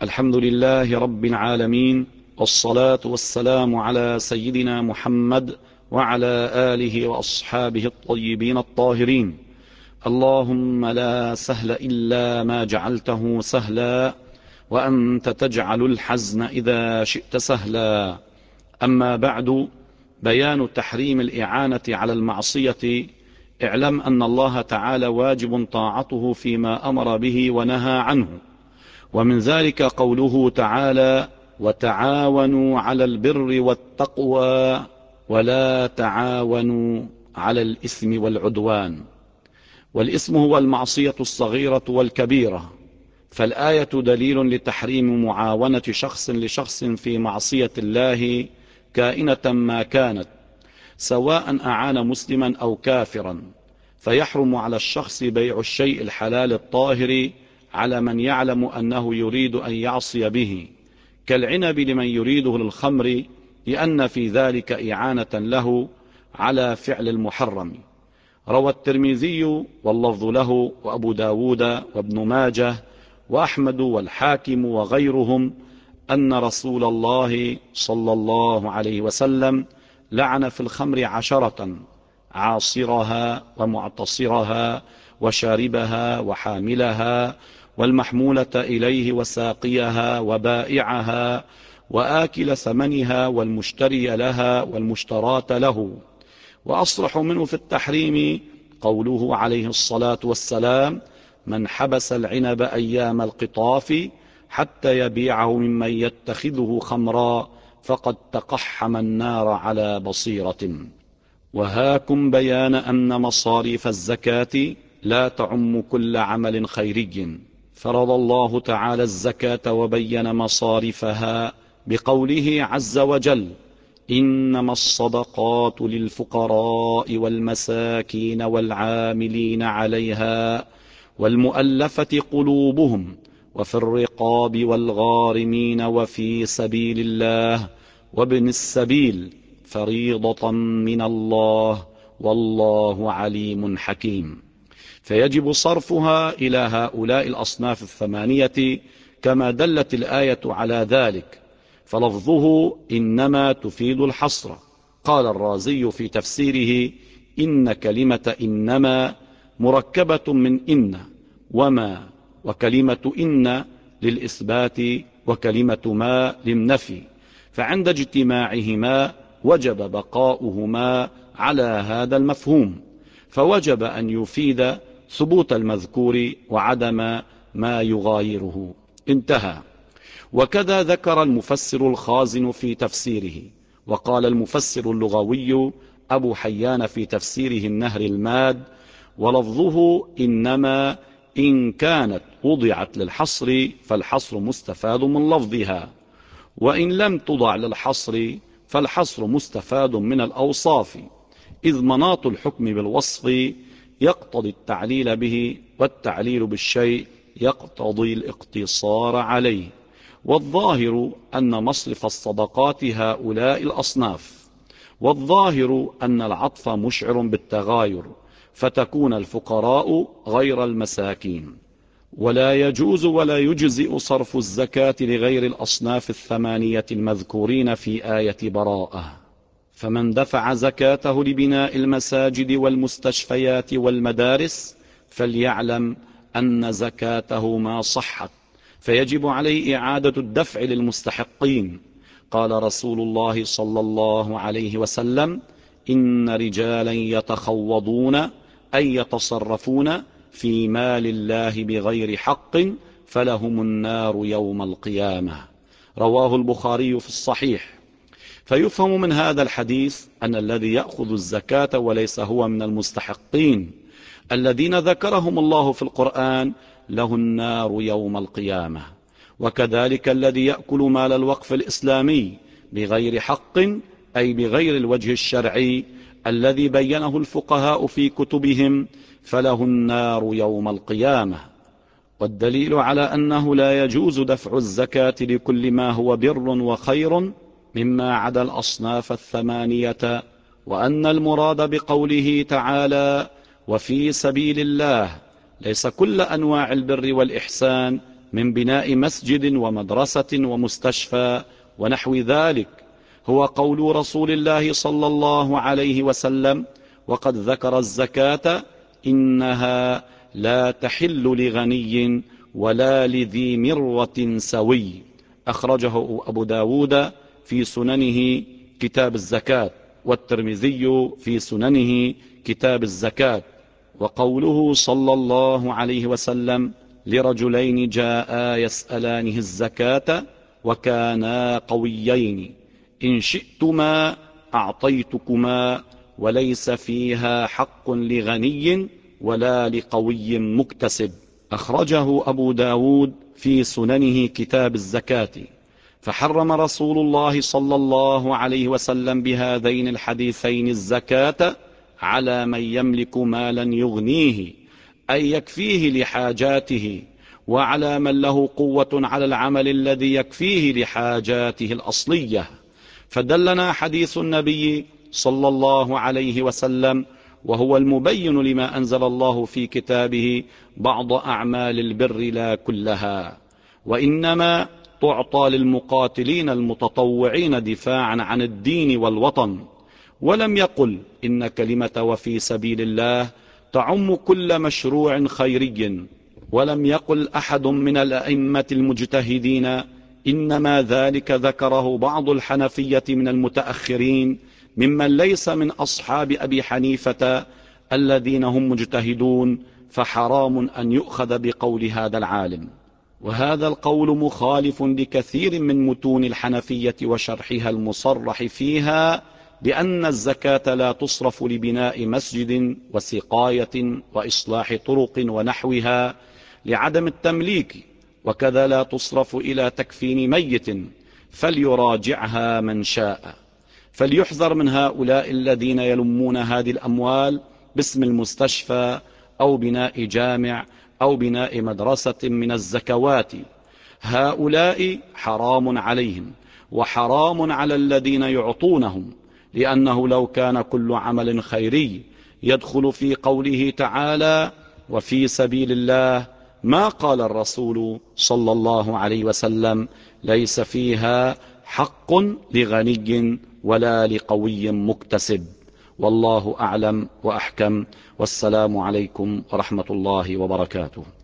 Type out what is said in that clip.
الحمد لله رب العالمين، والصلاة والسلام على سيدنا محمد وعلى آله وأصحابه الطيبين الطاهرين. اللهم لا سهل إلا ما جعلته سهلا، وأنت تجعل الحزن إذا شئت سهلا. أما بعد، بيان تحريم الإعانة على المعصية. اعلم أن الله تعالى واجب طاعته فيما أمر به ونهى عنه، ومن ذلك قوله تعالى: وتعاونوا على البر والتقوى ولا تعاونوا على الإثم والعدوان. والإثم هو المعصية الصغيرة والكبيرة، فالآية دليل لتحريم معاونة شخص لشخص في معصية الله كائنة ما كانت، سواء أعان مسلما أو كافرا، فيحرم على الشخص بيع الشيء الحلال الطاهر على من يعلم أنه يريد أن يعصي به، كالعنب لمن يريده للخمر، لأن في ذلك إعانة له على فعل المحرم. روى الترمذي واللفظ له وأبو داود وابن ماجه وأحمد والحاكم وغيرهم أن رسول الله صلى الله عليه وسلم لعن في الخمر 10: عاصرها ومعتصرها وشاربها وحاملها والمحمولة إليه وساقيها وبائعها وآكل ثمنها والمشتري لها والمشتراة له. وأصرح منه في التحريم قوله عليه الصلاة والسلام: من حبس العنب أيام القطاف حتى يبيعه ممن يتخذه خمرا فقد تقحم النار على بصيرة. وهاكم بيان أن مصاريف الزكاة لا تعم كل عمل خيري، فرض الله تعالى الزكاة وبين مصارفها بقوله عز وجل: إنما الصدقات للفقراء والمساكين والعاملين عليها والمؤلفة قلوبهم وفي الرقاب والغارمين وفي سبيل الله وابن السبيل فريضة من الله والله عليم حكيم. فيجب صرفها إلى هؤلاء الأصناف الثمانية كما دلت الآية على ذلك، فلفظه إنما تفيد الحصر. قال الرازي في تفسيره: إن كلمة إنما مركبة من إن وما، وكلمة إن للإثبات وكلمة ما للنفي، فعند اجتماعهما وجب بقاؤهما على هذا المفهوم، فوجب أن يفيد ثبوت المذكور وعدم ما يغايره. انتهى. وكذا ذكر المفسر الخازن في تفسيره. وقال المفسر اللغوي أبو حيان في تفسيره النهر الماد: ولفظه إنما إن كانت وضعت للحصر فالحصر مستفاد من لفظها، وإن لم توضع للحصر فالحصر مستفاد من الأوصاف، إذ مناط الحكم بالوصف يقتضي التعليل به، والتعليل بالشيء يقتضي الاقتصار عليه. والظاهر أن مصرف الصدقات هؤلاء الأصناف، والظاهر أن العطف مشعر بالتغاير، فتكون الفقراء غير المساكين. ولا يجوز ولا يجزئ صرف الزكاة لغير الأصناف الثمانية المذكورين في آية براءة. فمن دفع زكاته لبناء المساجد والمستشفيات والمدارس فليعلم أن زكاته ما صحت، فيجب عليه إعادة الدفع للمستحقين. قال رسول الله صلى الله عليه وسلم: إن رجالا يتخوضون أي يتصرفون في مال الله بغير حق فلهم النار يوم القيامة. رواه البخاري في الصحيح. فيفهم من هذا الحديث أن الذي يأخذ الزكاة وليس هو من المستحقين الذين ذكرهم الله في القرآن له النار يوم القيامة. وكذلك الذي يأكل مال الوقف الإسلامي بغير حق، أي بغير الوجه الشرعي الذي بينه الفقهاء في كتبهم، فله النار يوم القيامة. والدليل على أنه لا يجوز دفع الزكاة لكل ما هو بر وخير مما عدا الأصناف الثمانية، وأن المراد بقوله تعالى: وفي سبيل الله، ليس كل أنواع البر والإحسان من بناء مسجد ومدرسة ومستشفى ونحو ذلك هو قول رسول الله صلى الله عليه وسلم: وقد ذكر الزكاة إنها لا تحل لغني ولا لذي مرة سوي. أخرجه أبو داود في سننه كتاب الزكاة، والترمذي في سننه كتاب الزكاة. وقوله صلى الله عليه وسلم لرجلين جاء يسألانه الزكاة وكانا قويين: إن شئتما أعطيتكما وليس فيها حق لغني ولا لقوي مكتسب. أخرجه أبو داود في سننه كتاب الزكاة. فحرم رسول الله صلى الله عليه وسلم بهذين الحديثين الزكاة على من يملك مالا يغنيه أي يكفيه لحاجاته، وعلى من له قوة على العمل الذي يكفيه لحاجاته الأصلية. فدلنا حديث النبي صلى الله عليه وسلم، وهو المبين لما أنزل الله في كتابه، بعض أعمال البر لا كلها، وإنما تعطى للمقاتلين المتطوعين دفاعا عن الدين والوطن. ولم يقل إن كلمة وفي سبيل الله تعم كل مشروع خيري، ولم يقل أحد من الأئمة المجتهدين، إنما ذلك ذكره بعض الحنفية من المتأخرين ممن ليس من أصحاب أبي حنيفة الذين هم مجتهدون، فحرام أن يؤخذ بقول هذا العالم. وهذا القول مخالف لكثير من متون الحنفية وشرحها المصرح فيها بأن الزكاة لا تصرف لبناء مسجد وسقاية وإصلاح طرق ونحوها لعدم التمليك، وكذا لا تصرف إلى تكفين ميت، فليراجعها من شاء. فليحذر من هؤلاء الذين يلمون هذه الأموال باسم المستشفى أو بناء جامع أو بناء مدرسة من الزكوات. هؤلاء حرام عليهم وحرام على الذين يعطونهم، لأنه لو كان كل عمل خيري يدخل في قوله تعالى: وفي سبيل الله، ما قال الرسول صلى الله عليه وسلم: ليس فيها حق لغني ولا لقوي مكتسب. والله أعلم وأحكم، والسلام عليكم ورحمة الله وبركاته.